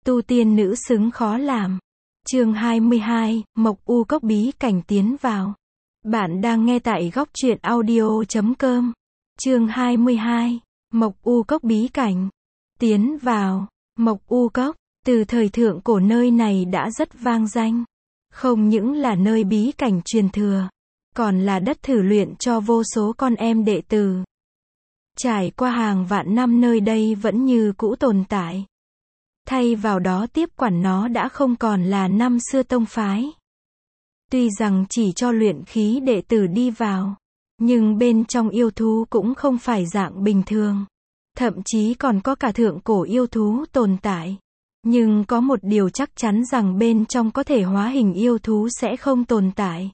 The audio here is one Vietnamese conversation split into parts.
Tu tiên nữ xứng khó làm. Chương 22, Mộc U Cốc bí cảnh tiến vào. Bạn đang nghe tại góc truyện audio.com. Chương 22, Mộc U Cốc bí cảnh. Tiến vào. Mộc U Cốc, từ thời thượng cổ nơi này đã rất vang danh. Không những là nơi bí cảnh truyền thừa, còn là đất thử luyện cho vô số con em đệ tử. Trải qua hàng vạn năm nơi đây vẫn như cũ tồn tại. Thay vào đó tiếp quản nó đã không còn là năm xưa tông phái. Tuy rằng chỉ cho luyện khí đệ tử đi vào, nhưng bên trong yêu thú cũng không phải dạng bình thường. Thậm chí còn có cả thượng cổ yêu thú tồn tại. Nhưng có một điều chắc chắn rằng bên trong có thể hóa hình yêu thú sẽ không tồn tại.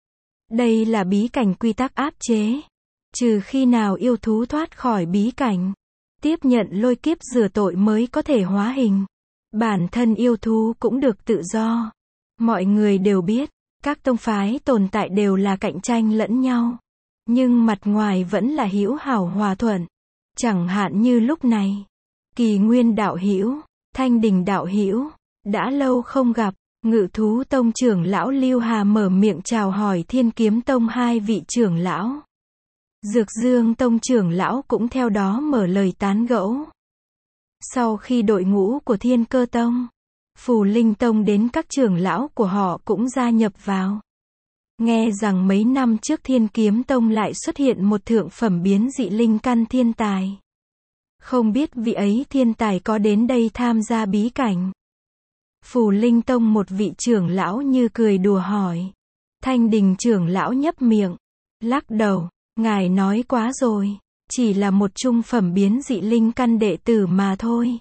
Đây là bí cảnh quy tắc áp chế. Trừ khi nào yêu thú thoát khỏi bí cảnh, tiếp nhận lôi kiếp rửa tội mới có thể hóa hình. Bản thân yêu thú cũng được tự do. Mọi người đều biết, các tông phái tồn tại đều là cạnh tranh lẫn nhau. Nhưng mặt ngoài vẫn là hữu hảo hòa thuận. Chẳng hạn như lúc này, Kỳ Nguyên đạo hữu, Thanh Đình đạo hữu, đã lâu không gặp. Ngự thú tông trưởng lão Lưu Hà mở miệng chào hỏi Thiên Kiếm tông hai vị trưởng lão. Dược Dương tông trưởng lão cũng theo đó mở lời tán gẫu. Sau khi đội ngũ của Thiên Cơ tông, Phù Linh tông đến, các trưởng lão của họ cũng gia nhập vào. Nghe rằng mấy năm trước Thiên Kiếm tông lại xuất hiện một thượng phẩm biến dị linh căn thiên tài. Không biết vị ấy thiên tài có đến đây tham gia bí cảnh. Phù Linh tông một vị trưởng lão như cười đùa hỏi. Thanh Đình trưởng lão nhấp miệng, lắc đầu, ngài nói quá rồi, chỉ là một trung phẩm biến dị linh căn đệ tử mà thôi.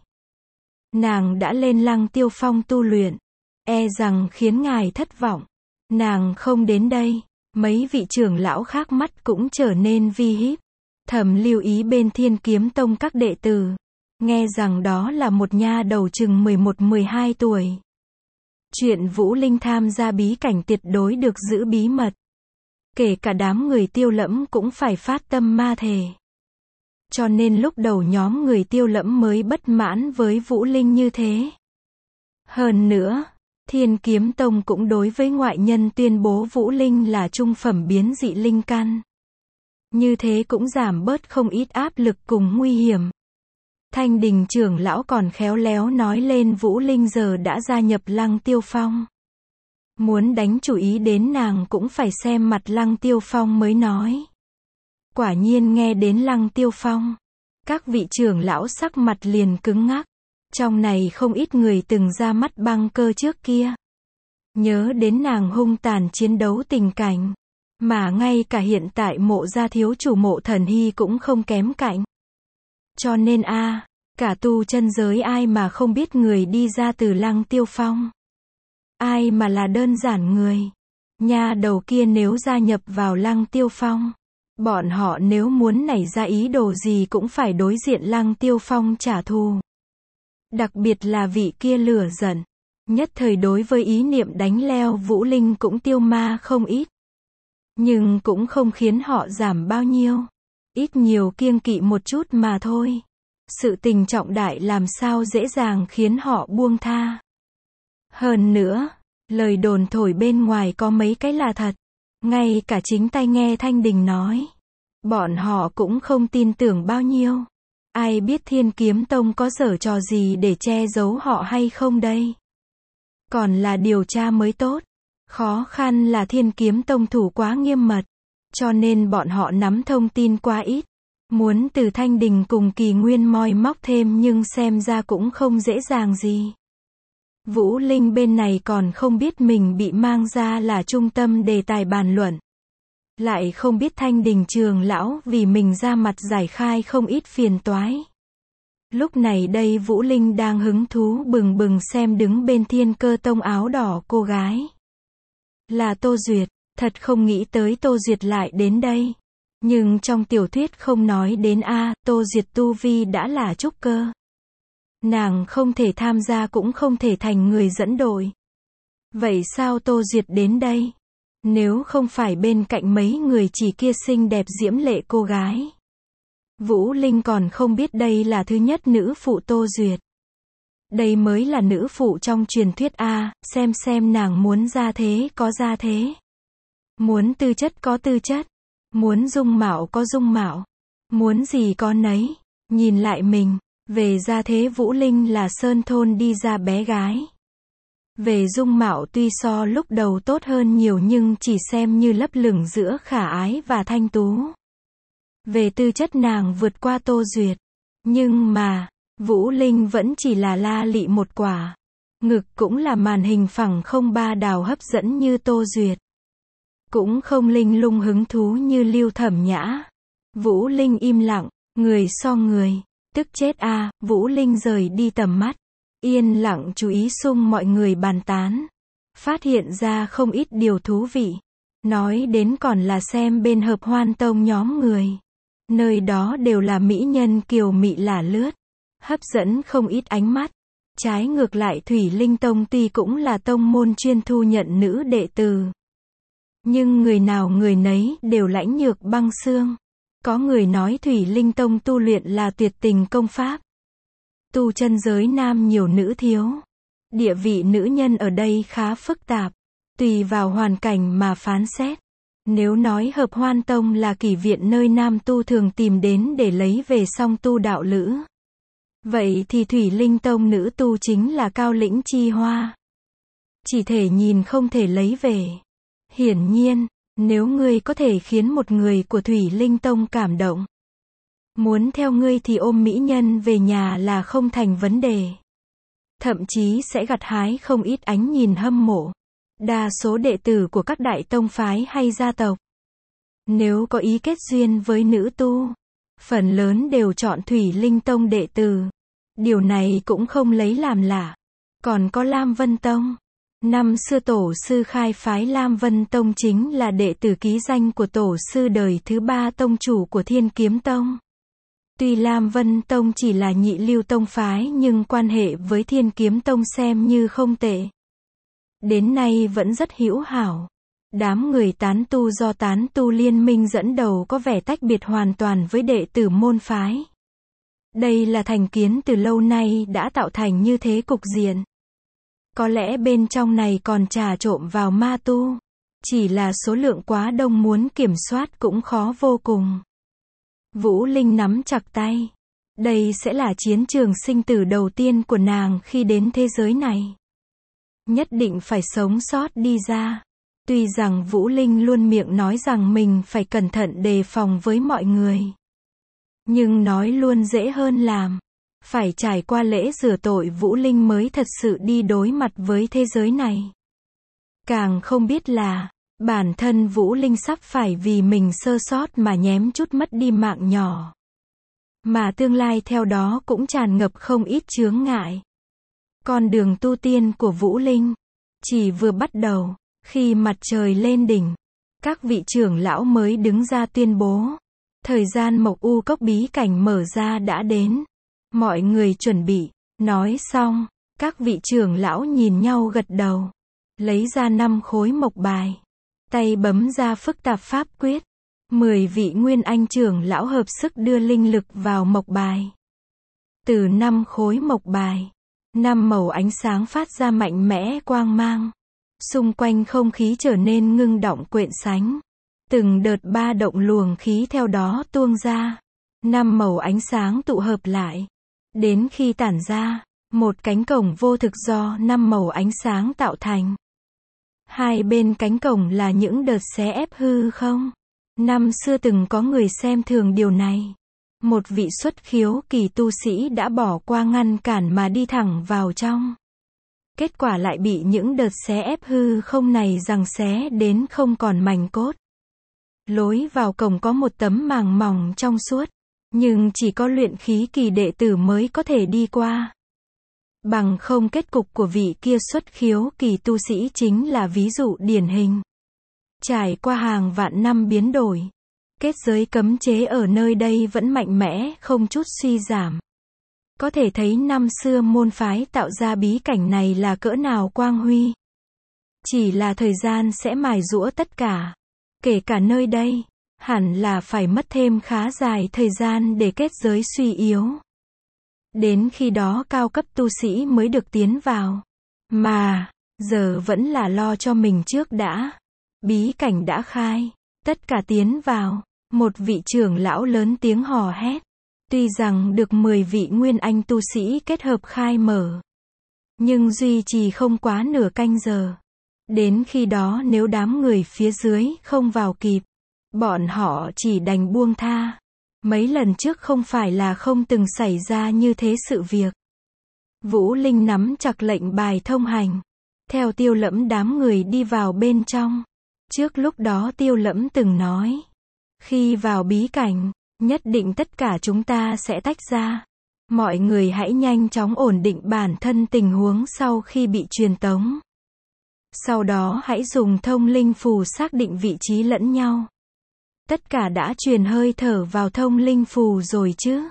Nàng đã lên Lăng Tiêu Phong tu luyện, e rằng khiến ngài thất vọng. Nàng không đến đây. Mấy vị trưởng lão khác mắt cũng trở nên vi híp, thầm lưu ý bên Thiên Kiếm tông các đệ tử. Nghe rằng đó là một nha đầu chừng 11-12 tuổi. Chuyện Vũ Linh tham gia bí cảnh tuyệt đối được giữ bí mật. Kể cả đám người Tiêu Lẫm cũng phải phát tâm ma thề. Cho nên lúc đầu nhóm người Tiêu Lẫm mới bất mãn với Vũ Linh như thế. Hơn nữa, Thiên Kiếm tông cũng đối với ngoại nhân tuyên bố Vũ Linh là trung phẩm biến dị linh căn. Như thế cũng giảm bớt không ít áp lực cùng nguy hiểm. Thanh Đình trưởng lão còn khéo léo nói lên Vũ Linh giờ đã gia nhập Lăng Tiêu Phong. Muốn đánh chủ ý đến nàng cũng phải xem mặt Lăng Tiêu Phong mới nói. Quả nhiên nghe đến Lăng Tiêu Phong, các vị trưởng lão sắc mặt liền cứng ngắc. Trong này không ít người từng ra mắt Băng Cơ trước kia. Nhớ đến nàng hung tàn chiến đấu tình cảnh. Mà ngay cả hiện tại Mộ gia thiếu chủ Mộ Thần Hy cũng không kém cạnh. Cho nên cả tu chân giới ai mà không biết người đi ra từ Lăng Tiêu Phong. Ai mà là đơn giản người. Nha đầu kia nếu gia nhập vào Lăng Tiêu Phong, bọn họ nếu muốn nảy ra ý đồ gì cũng phải đối diện Lăng Tiêu Phong trả thù. Đặc biệt là vị kia lửa giận. Nhất thời đối với ý niệm đánh leo Vũ Linh cũng tiêu ma không ít. Nhưng cũng không khiến họ giảm bao nhiêu. Ít nhiều kiêng kỵ một chút mà thôi. Sự tình trọng đại làm sao dễ dàng khiến họ buông tha. Hơn nữa, lời đồn thổi bên ngoài có mấy cái là thật. Ngay cả chính tai nghe Thanh Đình nói, bọn họ cũng không tin tưởng bao nhiêu. Ai biết Thiên Kiếm tông có giở trò gì để che giấu họ hay không đây? Còn là điều tra mới tốt. Khó khăn là Thiên Kiếm tông thủ quá nghiêm mật, cho nên bọn họ nắm thông tin quá ít. Muốn từ Thanh Đình cùng Kỳ Nguyên moi móc thêm nhưng xem ra cũng không dễ dàng gì. Vũ Linh bên này còn không biết mình bị mang ra là trung tâm đề tài bàn luận. Lại không biết Thanh Đình trưởng lão vì mình ra mặt giải khai không ít phiền toái. Lúc này đây Vũ Linh đang hứng thú bừng bừng xem đứng bên Thiên Cơ tông áo đỏ cô gái. Là Tô Duyệt, thật không nghĩ tới Tô Duyệt lại đến đây. Nhưng trong tiểu thuyết không nói đến Tô Duyệt tu vi đã là trúc cơ. Nàng không thể tham gia cũng không thể thành người dẫn đội. Vậy sao Tô Duyệt đến đây? Nếu không phải bên cạnh mấy người chỉ kia xinh đẹp diễm lệ cô gái. Vũ Linh còn không biết đây là thứ nhất nữ phụ Tô Duyệt. Đây mới là nữ phụ trong truyền thuyết a, xem nàng muốn ra thế có ra thế. Muốn tư chất có tư chất. Muốn dung mạo có dung mạo. Muốn gì có nấy. Nhìn lại mình, về gia thế Vũ Linh là sơn thôn đi ra bé gái. Về dung mạo tuy so lúc đầu tốt hơn nhiều nhưng chỉ xem như lấp lửng giữa khả ái và thanh tú. Về tư chất nàng vượt qua Tô Duyệt. Nhưng mà, Vũ Linh vẫn chỉ là la lị một quả. Ngực cũng là màn hình phẳng không ba đào hấp dẫn như Tô Duyệt. Cũng không linh lung hứng thú như Lưu Thẩm Nhã. Vũ Linh im lặng, người so người. Tức chết a, Vũ Linh rời đi tầm mắt. Yên lặng chú ý xung mọi người bàn tán. Phát hiện ra không ít điều thú vị. Nói đến còn là xem bên Hợp Hoan Tông nhóm người. Nơi đó đều là mỹ nhân kiều mị lả lướt. Hấp dẫn không ít ánh mắt. Trái ngược lại Thủy Linh Tông tuy cũng là tông môn chuyên thu nhận nữ đệ tử. Nhưng người nào người nấy đều lãnh nhược băng xương. Có người nói Thủy Linh Tông tu luyện là tuyệt tình công pháp. Tu chân giới nam nhiều nữ thiếu. Địa vị nữ nhân ở đây khá phức tạp. Tùy vào hoàn cảnh mà phán xét. Nếu nói Hợp Hoan Tông là kỷ viện nơi nam tu thường tìm đến để lấy về song tu đạo lữ. Vậy thì Thủy Linh Tông nữ tu chính là Cao Lĩnh Chi Hoa. Chỉ thể nhìn không thể lấy về. Hiển nhiên, nếu ngươi có thể khiến một người của Thủy Linh Tông cảm động. Muốn theo ngươi thì ôm mỹ nhân về nhà là không thành vấn đề. Thậm chí sẽ gặt hái không ít ánh nhìn hâm mộ. Đa số đệ tử của các đại tông phái hay gia tộc. Nếu có ý kết duyên với nữ tu, phần lớn đều chọn Thủy Linh Tông đệ tử. Điều này cũng không lấy làm lạ. Còn có Lam Vân Tông. Năm xưa tổ sư khai phái Lam Vân Tông chính là đệ tử ký danh của tổ sư đời thứ 3 tông chủ của Thiên Kiếm Tông. Tuy Lam Vân Tông chỉ là nhị lưu tông phái nhưng quan hệ với Thiên Kiếm Tông xem như không tệ. Đến nay vẫn rất hữu hảo. Đám người tán tu do tán tu liên minh dẫn đầu có vẻ tách biệt hoàn toàn với đệ tử môn phái. Đây là thành kiến từ lâu nay đã tạo thành như thế cục diện. Có lẽ bên trong này còn trà trộn vào ma tu. Chỉ là số lượng quá đông muốn kiểm soát cũng khó vô cùng. Vũ Linh nắm chặt tay. Đây sẽ là chiến trường sinh tử đầu tiên của nàng khi đến thế giới này. Nhất định phải sống sót đi ra. Tuy rằng Vũ Linh luôn miệng nói rằng mình phải cẩn thận đề phòng với mọi người. Nhưng nói luôn dễ hơn làm. Phải trải qua lễ rửa tội Vũ Linh mới thật sự đi đối mặt với thế giới này. Càng không biết là, bản thân Vũ Linh sắp phải vì mình sơ sót mà nhém chút mất đi mạng nhỏ. Mà tương lai theo đó cũng tràn ngập không ít chướng ngại. Con đường tu tiên của Vũ Linh chỉ vừa bắt đầu, khi mặt trời lên đỉnh, các vị trưởng lão mới đứng ra tuyên bố. Thời gian Mộc U Cốc bí cảnh mở ra đã đến. Mọi người chuẩn bị, nói xong, các vị trưởng lão nhìn nhau gật đầu. Lấy ra 5 khối mộc bài. Tay bấm ra phức tạp pháp quyết. 10 vị nguyên anh trưởng lão hợp sức đưa linh lực vào mộc bài. Từ 5 khối mộc bài, 5 màu ánh sáng phát ra mạnh mẽ quang mang. Xung quanh không khí trở nên ngưng đọng quện sánh. Từng đợt ba động luồng khí theo đó tuôn ra. 5 màu ánh sáng tụ hợp lại. Đến khi tản ra, một cánh cổng vô thực do 5 màu ánh sáng tạo thành. Hai bên cánh cổng là những đợt xé ép hư không. Năm xưa từng có người xem thường điều này. Một vị xuất khiếu kỳ tu sĩ đã bỏ qua ngăn cản mà đi thẳng vào trong. Kết quả lại bị những đợt xé ép hư không này giằng xé đến không còn mảnh cốt. Lối vào cổng có một tấm màng mỏng trong suốt. Nhưng chỉ có luyện khí kỳ đệ tử mới có thể đi qua. Bằng không kết cục của vị kia xuất khiếu kỳ tu sĩ chính là ví dụ điển hình. Trải qua hàng vạn năm biến đổi. Kết giới cấm chế ở nơi đây vẫn mạnh mẽ, không chút suy giảm. Có thể thấy năm xưa môn phái tạo ra bí cảnh này là cỡ nào quang huy. Chỉ là thời gian sẽ mài giũa tất cả. Kể cả nơi đây. Hẳn là phải mất thêm khá dài thời gian để kết giới suy yếu. Đến khi đó cao cấp tu sĩ mới được tiến vào. Mà, giờ vẫn là lo cho mình trước đã. Bí cảnh đã khai. Tất cả tiến vào. Một vị trưởng lão lớn tiếng hò hét. Tuy rằng được 10 vị nguyên anh tu sĩ kết hợp khai mở, nhưng duy trì không quá nửa canh giờ. Đến khi đó nếu đám người phía dưới không vào kịp, bọn họ chỉ đành buông tha. Mấy lần trước không phải là không từng xảy ra như thế sự việc. Vũ Linh nắm chặt lệnh bài thông hành, theo Tiêu Lẫm đám người đi vào bên trong. Trước lúc đó Tiêu Lẫm từng nói, khi vào bí cảnh, nhất định tất cả chúng ta sẽ tách ra. Mọi người hãy nhanh chóng ổn định bản thân tình huống sau khi bị truyền tống. Sau đó hãy dùng thông linh phù xác định vị trí lẫn nhau. Tất cả đã truyền hơi thở vào thông linh phù rồi chứ?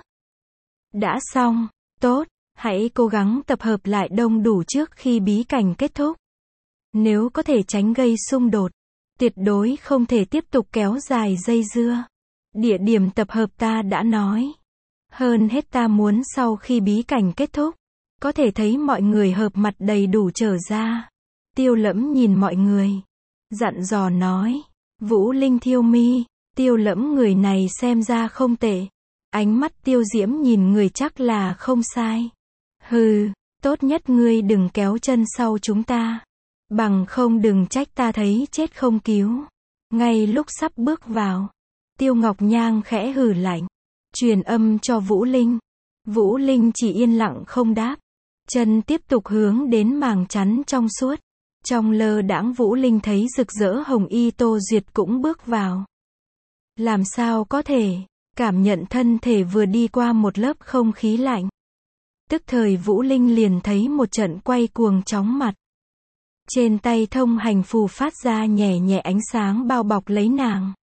Đã xong, tốt, hãy cố gắng tập hợp lại đông đủ trước khi bí cảnh kết thúc. Nếu có thể tránh gây xung đột, tuyệt đối không thể tiếp tục kéo dài dây dưa. Địa điểm tập hợp ta đã nói. Hơn hết ta muốn sau khi bí cảnh kết thúc, có thể thấy mọi người hợp mặt đầy đủ trở ra. Tiêu Lẫm nhìn mọi người, dặn dò nói. Vũ Linh thiêu mi, Tiêu Lẫm người này xem ra không tệ. Ánh mắt Tiêu Diễm nhìn người chắc là không sai. Hừ, tốt nhất ngươi đừng kéo chân sau chúng ta. Bằng không đừng trách ta thấy chết không cứu. Ngay lúc sắp bước vào, Tiêu Ngọc Nhang khẽ hừ lạnh, truyền âm cho Vũ Linh. Vũ Linh chỉ yên lặng không đáp. Chân tiếp tục hướng đến màng chắn trong suốt. Trong lơ đãng Vũ Linh thấy rực rỡ hồng y Tô Duyệt cũng bước vào. Làm sao có thể, cảm nhận thân thể vừa đi qua một lớp không khí lạnh. Tức thời Vũ Linh liền thấy một trận quay cuồng chóng mặt. Trên tay thông hành phù phát ra nhẹ nhẹ ánh sáng bao bọc lấy nàng.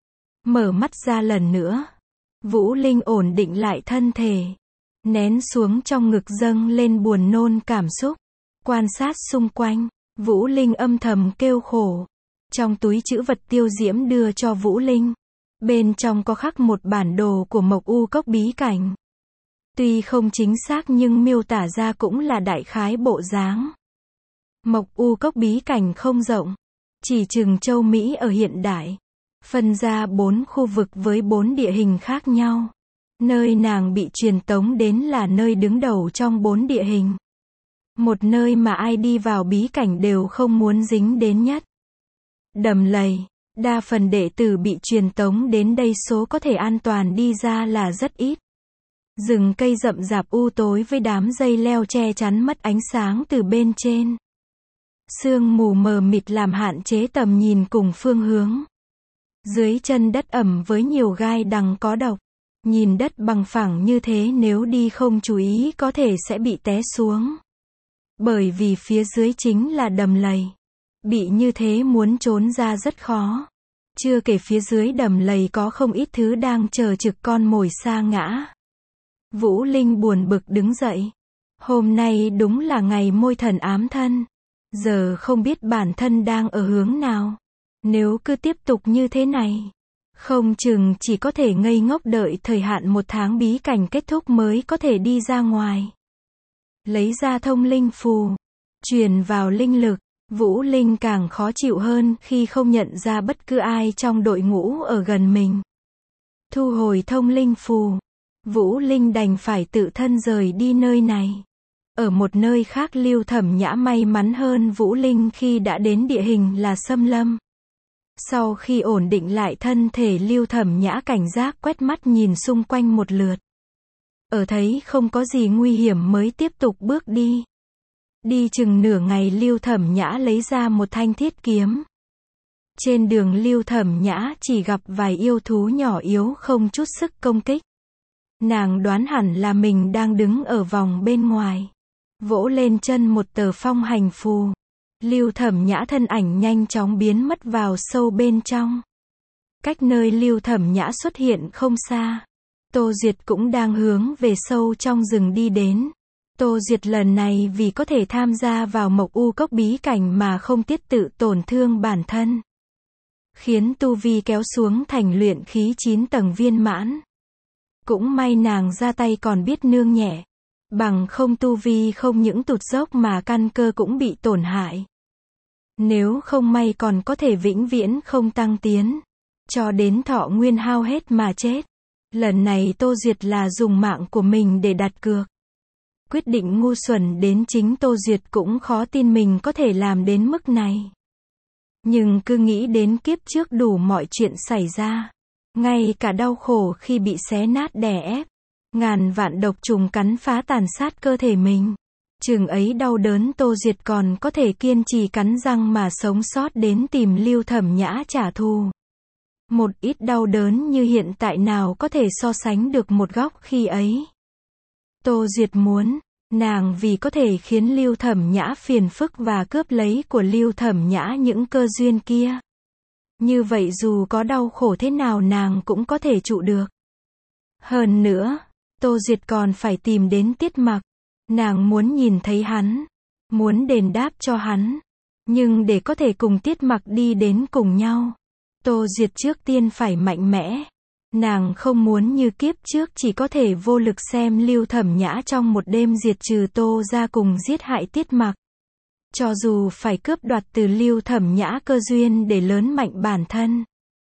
Mở mắt ra lần nữa. Vũ Linh ổn định lại thân thể. Nén xuống trong ngực dâng lên buồn nôn cảm xúc. Quan sát xung quanh, Vũ Linh âm thầm kêu khổ. Trong túi trữ vật Tiêu Diễm đưa cho Vũ Linh. Bên trong có khắc một bản đồ của Mộc U Cốc bí cảnh. Tuy không chính xác nhưng miêu tả ra cũng là đại khái bộ dáng. Mộc U Cốc bí cảnh không rộng, chỉ chừng châu Mỹ ở hiện đại. Phân ra 4 khu vực với 4 địa hình khác nhau. Nơi nàng bị truyền tống đến là nơi đứng đầu trong 4 địa hình. Một nơi mà ai đi vào bí cảnh đều không muốn dính đến nhất. Đầm lầy, đa phần đệ tử bị truyền tống đến đây số có thể an toàn đi ra là rất ít. Rừng cây rậm rạp u tối với đám dây leo che chắn mất ánh sáng từ bên trên. Sương mù mờ mịt làm hạn chế tầm nhìn cùng phương hướng. Dưới chân đất ẩm với nhiều gai đằng có độc. Nhìn đất bằng phẳng như thế nếu đi không chú ý có thể sẽ bị té xuống. Bởi vì phía dưới chính là đầm lầy. Bị như thế muốn trốn ra rất khó. Chưa kể phía dưới đầm lầy có không ít thứ đang chờ trực con mồi sa ngã. Vũ Linh buồn bực đứng dậy. Hôm nay đúng là ngày môi thần ám thân. Giờ không biết bản thân đang ở hướng nào. Nếu cứ tiếp tục như thế này, không chừng chỉ có thể ngây ngốc đợi thời hạn 1 tháng bí cảnh kết thúc mới có thể đi ra ngoài. Lấy ra thông linh phù, truyền vào linh lực. Vũ Linh càng khó chịu hơn khi không nhận ra bất cứ ai trong đội ngũ ở gần mình. Thu hồi thông linh phù, Vũ Linh đành phải tự thân rời đi nơi này. Ở một nơi khác Lưu Thẩm Nhã may mắn hơn Vũ Linh khi đã đến địa hình là xâm lâm. Sau khi ổn định lại thân thể Lưu Thẩm Nhã cảnh giác quét mắt nhìn xung quanh một lượt. Ở thấy không có gì nguy hiểm mới tiếp tục bước đi. Đi chừng nửa ngày Lưu Thẩm Nhã lấy ra một thanh thiết kiếm. Trên đường Lưu Thẩm Nhã chỉ gặp vài yêu thú nhỏ yếu không chút sức công kích. Nàng đoán hẳn là mình đang đứng ở vòng bên ngoài. Vỗ lên chân một tờ phong hành phù. Lưu Thẩm Nhã thân ảnh nhanh chóng biến mất vào sâu bên trong. Cách nơi Lưu Thẩm Nhã xuất hiện không xa. Tô Duyệt cũng đang hướng về sâu trong rừng đi đến. Tô Duyệt lần này vì có thể tham gia vào Mộc U Cốc bí cảnh mà không tiết tự tổn thương bản thân. Khiến tu vi kéo xuống thành luyện khí 9 tầng viên mãn. Cũng may nàng ra tay còn biết nương nhẹ. Bằng không tu vi không những tụt dốc mà căn cơ cũng bị tổn hại. Nếu không may còn có thể vĩnh viễn không tăng tiến, cho đến thọ nguyên hao hết mà chết. Lần này Tô Duyệt là dùng mạng của mình để đặt cược. Quyết định ngu xuẩn đến chính Tô Duyệt cũng khó tin mình có thể làm đến mức này. Nhưng cứ nghĩ đến kiếp trước đủ mọi chuyện xảy ra. Ngay cả đau khổ khi bị xé nát đè ép. Ngàn vạn độc trùng cắn phá tàn sát cơ thể mình. Chừng ấy đau đớn Tô Duyệt còn có thể kiên trì cắn răng mà sống sót đến tìm Lưu Thẩm Nhã trả thù. Một ít đau đớn như hiện tại nào có thể so sánh được một góc khi ấy. Tô Duyệt muốn, nàng vì có thể khiến Lưu Thẩm Nhã phiền phức và cướp lấy của Lưu Thẩm Nhã những cơ duyên kia. Như vậy dù có đau khổ thế nào nàng cũng có thể trụ được. Hơn nữa, Tô Duyệt còn phải tìm đến Tiết Mặc. Nàng muốn nhìn thấy hắn, muốn đền đáp cho hắn. Nhưng để có thể cùng Tiết Mặc đi đến cùng nhau, Tô Duyệt trước tiên phải mạnh mẽ. Nàng không muốn như kiếp trước chỉ có thể vô lực xem Lưu Thẩm Nhã trong một đêm diệt trừ Tô ra cùng giết hại Tiết Mặc. Cho dù phải cướp đoạt từ Lưu Thẩm Nhã cơ duyên để lớn mạnh bản thân,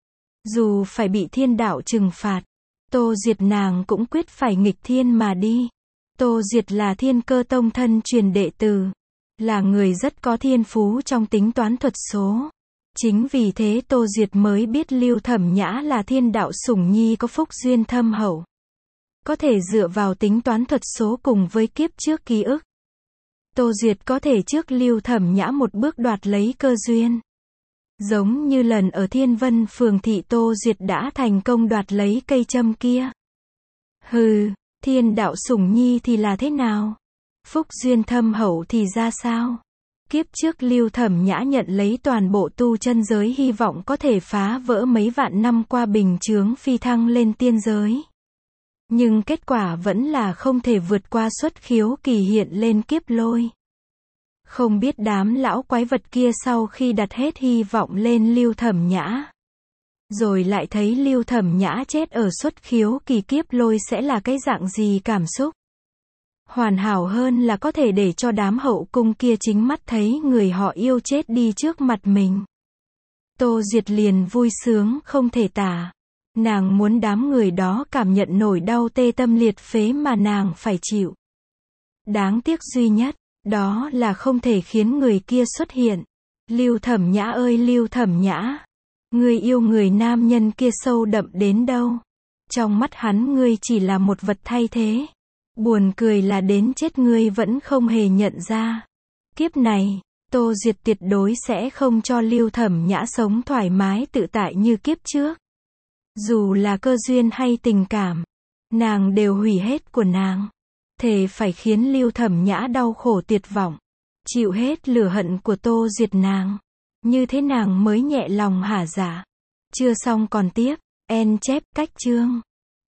dù phải bị thiên đạo trừng phạt, Tô Duyệt nàng cũng quyết phải nghịch thiên mà đi. Tô Duyệt là Thiên Cơ Tông thân truyền đệ tử, là người rất có thiên phú trong tính toán thuật số. Chính vì thế Tô Duyệt mới biết Lưu Thẩm Nhã là thiên đạo sủng nhi có phúc duyên thâm hậu. Có thể dựa vào tính toán thuật số cùng với kiếp trước ký ức. Tô Duyệt có thể trước Lưu Thẩm Nhã một bước đoạt lấy cơ duyên. Giống như lần ở Thiên Vân Phường thị Tô Duyệt đã thành công đoạt lấy cây châm kia. Hừ, thiên đạo sủng nhi thì là thế nào? Phúc duyên thâm hậu thì ra sao? Kiếp trước Lưu Thẩm Nhã nhận lấy toàn bộ tu chân giới hy vọng có thể phá vỡ mấy vạn năm qua bình chướng phi thăng lên tiên giới. Nhưng kết quả vẫn là không thể vượt qua xuất khiếu kỳ hiện lên kiếp lôi. Không biết đám lão quái vật kia sau khi đặt hết hy vọng lên Lưu Thẩm Nhã, rồi lại thấy Lưu Thẩm Nhã chết ở xuất khiếu kỳ kiếp lôi sẽ là cái dạng gì cảm xúc. Hoàn hảo hơn là có thể để cho đám hậu cung kia chính mắt thấy người họ yêu chết đi trước mặt mình. Tô Duyệt liền vui sướng không thể tả. Nàng muốn đám người đó cảm nhận nổi đau tê tâm liệt phế mà nàng phải chịu. Đáng tiếc duy nhất, đó là không thể khiến người kia xuất hiện. Lưu Thẩm Nhã ơi Lưu Thẩm Nhã, ngươi yêu người nam nhân kia sâu đậm đến đâu? Trong mắt hắn ngươi chỉ là một vật thay thế. Buồn cười là đến chết ngươi vẫn không hề nhận ra. Kiếp này, Tô Duyệt tuyệt đối sẽ không cho Lưu Thẩm Nhã sống thoải mái tự tại như kiếp trước. Dù là cơ duyên hay tình cảm, nàng đều hủy hết của nàng. Thề phải khiến Lưu Thẩm Nhã đau khổ tuyệt vọng, chịu hết lửa hận của Tô Duyệt nàng. Như thế nàng mới nhẹ lòng hả dạ. Chưa xong còn tiếp. En chép cách chương.